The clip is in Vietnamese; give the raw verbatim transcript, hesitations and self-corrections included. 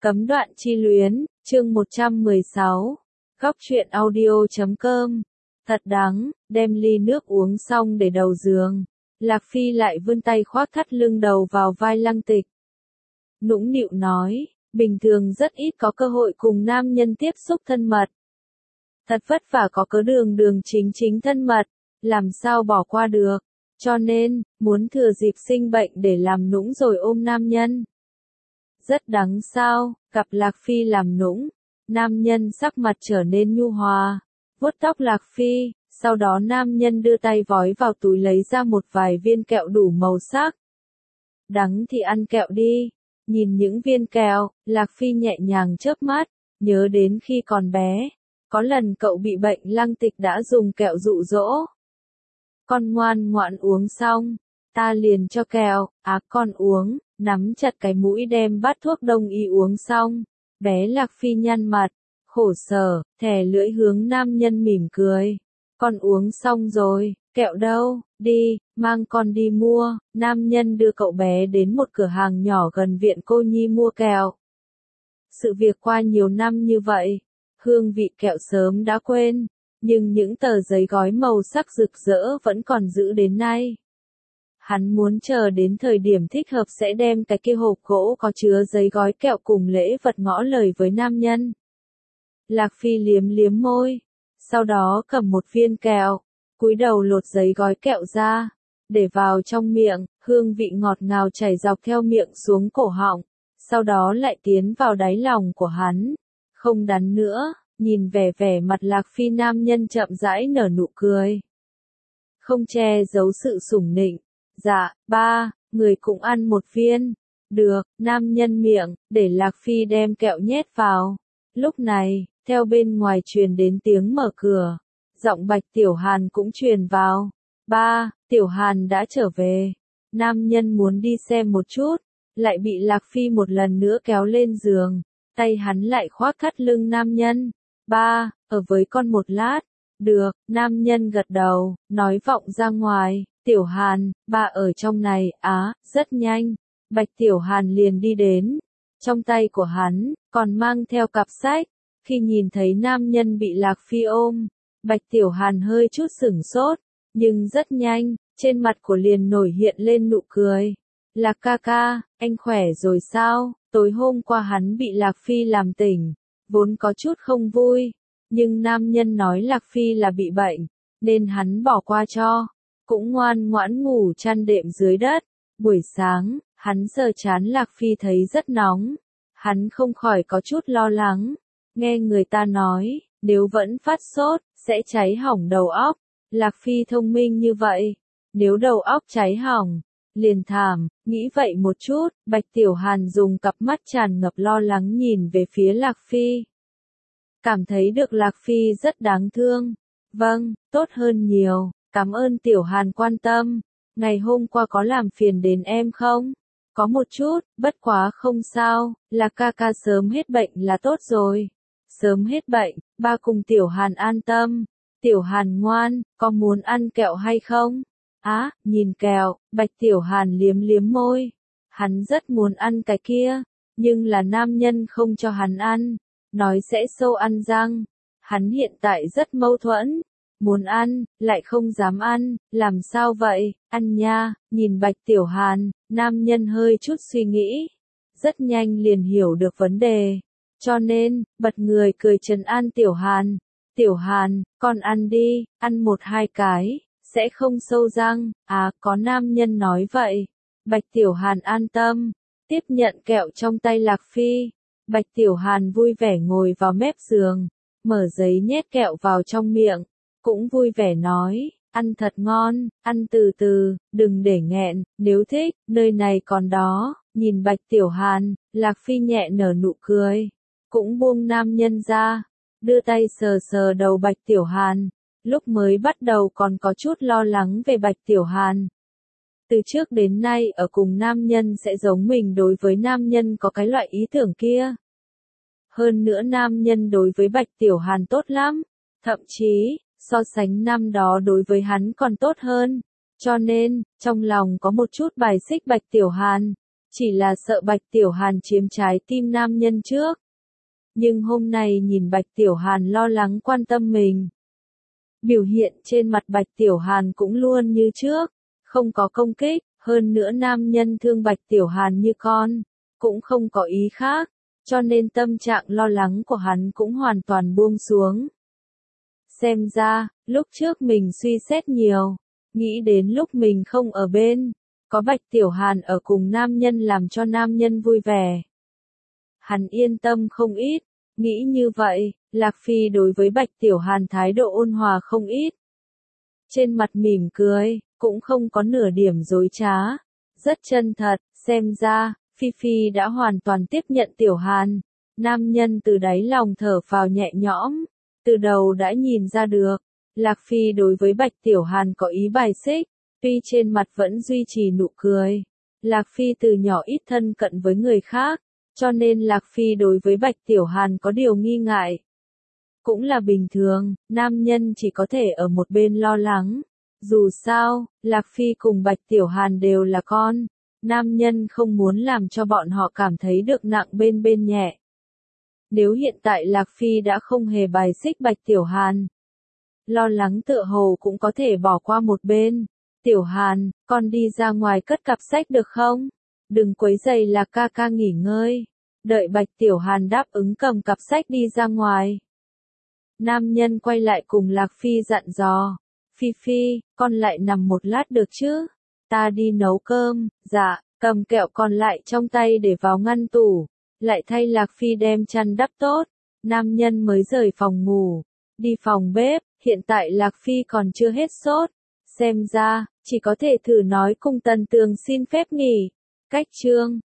Cấm đoạn chi luyến, chương một trăm mười sáu. Góc truyện audio chấm com. Thật đáng, đem ly nước uống xong để đầu giường. Lạc Phi lại vươn tay khoác thắt lưng đầu vào vai Lăng Tịch. Nũng nịu nói, bình thường rất ít có cơ hội cùng nam nhân tiếp xúc thân mật. Thật vất vả có cớ đường đường chính chính thân mật, làm sao bỏ qua được, cho nên, muốn thừa dịp sinh bệnh để làm nũng rồi ôm nam nhân. Rất đáng sao, gặp Lạc Phi làm nũng, nam nhân sắc mặt trở nên nhu hòa, vuốt tóc Lạc Phi, sau đó nam nhân đưa tay vói vào túi lấy ra một vài viên kẹo đủ màu sắc. Đắng thì ăn kẹo đi, nhìn những viên kẹo, Lạc Phi nhẹ nhàng chớp mắt, nhớ đến khi còn bé, có lần cậu bị bệnh Lăng Tịch đã dùng kẹo dụ dỗ. Con ngoan ngoãn uống xong, ta liền cho kẹo, á à, con uống. Nắm chặt cái mũi đem bát thuốc đông y uống xong, bé Lạc Phi nhăn mặt, khổ sở, thè lưỡi hướng nam nhân mỉm cười. Con uống xong rồi, kẹo đâu, đi, mang con đi mua. Nam nhân đưa cậu bé đến một cửa hàng nhỏ gần viện cô nhi mua kẹo. Sự việc qua nhiều năm như vậy, hương vị kẹo sớm đã quên, nhưng những tờ giấy gói màu sắc rực rỡ vẫn còn giữ đến nay. Hắn muốn chờ đến thời điểm thích hợp sẽ đem cái kia hộp gỗ có chứa giấy gói kẹo cùng lễ vật ngỏ lời với nam nhân. Lạc Phi liếm liếm môi, sau đó cầm một viên kẹo, cúi đầu lột giấy gói kẹo ra, để vào trong miệng, hương vị ngọt ngào chảy dọc theo miệng xuống cổ họng, sau đó lại tiến vào đáy lòng của hắn. Không đắn nữa, nhìn vẻ vẻ mặt Lạc Phi nam nhân chậm rãi nở nụ cười. Không che giấu sự sủng nịnh. Dạ, ba, người cũng ăn một viên. Được, nam nhân miệng, để Lạc Phi đem kẹo nhét vào. Lúc này, theo bên ngoài truyền đến tiếng mở cửa. Giọng Bạch Tiểu Hàn cũng truyền vào. Ba, Tiểu Hàn đã trở về. Nam nhân muốn đi xem một chút, lại bị Lạc Phi một lần nữa kéo lên giường. Tay hắn lại khoác thắt lưng nam nhân. Ba, ở với con một lát. Được, nam nhân gật đầu, nói vọng ra ngoài. Tiểu Hàn, ba ở trong này, á, rất nhanh. Bạch Tiểu Hàn liền đi đến. Trong tay của hắn, còn mang theo cặp sách. Khi nhìn thấy nam nhân bị Lạc Phi ôm, Bạch Tiểu Hàn hơi chút sửng sốt, nhưng rất nhanh, trên mặt của liền nổi hiện lên nụ cười. Lạc ca ca, anh khỏe rồi sao? Tối hôm qua hắn bị Lạc Phi làm tỉnh, vốn có chút không vui, nhưng nam nhân nói Lạc Phi là bị bệnh, nên hắn bỏ qua cho. Cũng ngoan ngoãn ngủ chăn đệm dưới đất. Buổi sáng, hắn sờ chán Lạc Phi thấy rất nóng. Hắn không khỏi có chút lo lắng. Nghe người ta nói, nếu vẫn phát sốt, sẽ cháy hỏng đầu óc. Lạc Phi thông minh như vậy. Nếu đầu óc cháy hỏng, liền thảm, nghĩ vậy một chút, Bạch Tiểu Hàn dùng cặp mắt tràn ngập lo lắng nhìn về phía Lạc Phi. Cảm thấy được Lạc Phi rất đáng thương. Vâng, tốt hơn nhiều. Cảm ơn Tiểu Hàn quan tâm. Ngày hôm qua có làm phiền đến em không? Có một chút, bất quá không sao, là ca ca sớm hết bệnh là tốt rồi. Sớm hết bệnh, ba cùng Tiểu Hàn an tâm. Tiểu Hàn ngoan, có muốn ăn kẹo hay không? Á, à, nhìn kẹo, Bạch Tiểu Hàn liếm liếm môi. Hắn rất muốn ăn cái kia, nhưng là nam nhân không cho hắn ăn, nói sẽ sâu ăn răng. Hắn hiện tại rất mâu thuẫn. Muốn ăn, lại không dám ăn, làm sao vậy, ăn nha, nhìn Bạch Tiểu Hàn, nam nhân hơi chút suy nghĩ, rất nhanh liền hiểu được vấn đề, cho nên, bật người cười trấn an Tiểu Hàn, Tiểu Hàn, con ăn đi, ăn một hai cái, sẽ không sâu răng, à, có nam nhân nói vậy, Bạch Tiểu Hàn an tâm, tiếp nhận kẹo trong tay Lạc Phi, Bạch Tiểu Hàn vui vẻ ngồi vào mép giường, mở giấy nhét kẹo vào trong miệng. Cũng vui vẻ nói, ăn thật ngon, ăn từ từ, đừng để nghẹn, nếu thích, nơi này còn đó, nhìn Bạch Tiểu Hàn, Lạc Phi nhẹ nở nụ cười, cũng buông nam nhân ra, đưa tay sờ sờ đầu Bạch Tiểu Hàn, lúc mới bắt đầu còn có chút lo lắng về Bạch Tiểu Hàn. Từ trước đến nay ở cùng nam nhân sẽ giống mình đối với nam nhân có cái loại ý tưởng kia. Hơn nữa nam nhân đối với Bạch Tiểu Hàn tốt lắm, thậm chí, so sánh năm đó đối với hắn còn tốt hơn, cho nên, trong lòng có một chút bài xích Bạch Tiểu Hàn, Chỉ là sợ Bạch Tiểu Hàn chiếm trái tim nam nhân trước. Nhưng hôm nay nhìn Bạch Tiểu Hàn lo lắng quan tâm mình. Biểu hiện trên mặt Bạch Tiểu Hàn cũng luôn như trước, không có công kích, hơn nữa nam nhân thương Bạch Tiểu Hàn như con, cũng không có ý khác, cho nên tâm trạng lo lắng của hắn cũng hoàn toàn buông xuống. Xem ra, lúc trước mình suy xét nhiều, nghĩ đến lúc mình không ở bên, có Bạch Tiểu Hàn ở cùng nam nhân làm cho nam nhân vui vẻ. Hắn yên tâm không ít, nghĩ như vậy, Lạc Phi đối với Bạch Tiểu Hàn thái độ ôn hòa không ít. Trên mặt mỉm cười, cũng không có nửa điểm dối trá, rất chân thật, xem ra, Phi Phi đã hoàn toàn tiếp nhận Tiểu Hàn. Nam nhân từ đáy lòng thở phào nhẹ nhõm, từ đầu đã nhìn ra được, Lạc Phi đối với Bạch Tiểu Hàn có ý bài xích, tuy trên mặt vẫn duy trì nụ cười. Lạc Phi từ nhỏ ít thân cận với người khác, cho nên Lạc Phi đối với Bạch Tiểu Hàn có điều nghi ngại. Cũng là bình thường, nam nhân chỉ có thể ở một bên lo lắng. Dù sao, Lạc Phi cùng Bạch Tiểu Hàn đều là con, nam nhân không muốn làm cho bọn họ cảm thấy được nặng bên bên nhẹ. Nếu hiện tại Lạc Phi đã không hề bài xích Bạch Tiểu Hàn, lo lắng tựa hồ cũng có thể bỏ qua một bên. Tiểu Hàn, con đi ra ngoài cất cặp sách được không? Đừng quấy rầy Lạc ca ca nghỉ ngơi. Đợi Bạch Tiểu Hàn đáp ứng cầm cặp sách đi ra ngoài. Nam nhân quay lại cùng Lạc Phi dặn dò. Phi Phi, con lại nằm một lát được chứ? Ta đi nấu cơm. Dạ, cầm kẹo còn lại trong tay để vào ngăn tủ. Lại thay Lạc Phi đem chăn đắp tốt. Nam nhân mới rời phòng ngủ. Đi phòng bếp, hiện tại Lạc Phi còn chưa hết sốt. Xem ra, chỉ có thể thử nói cùng Tần Tường xin phép nghỉ. Cách chương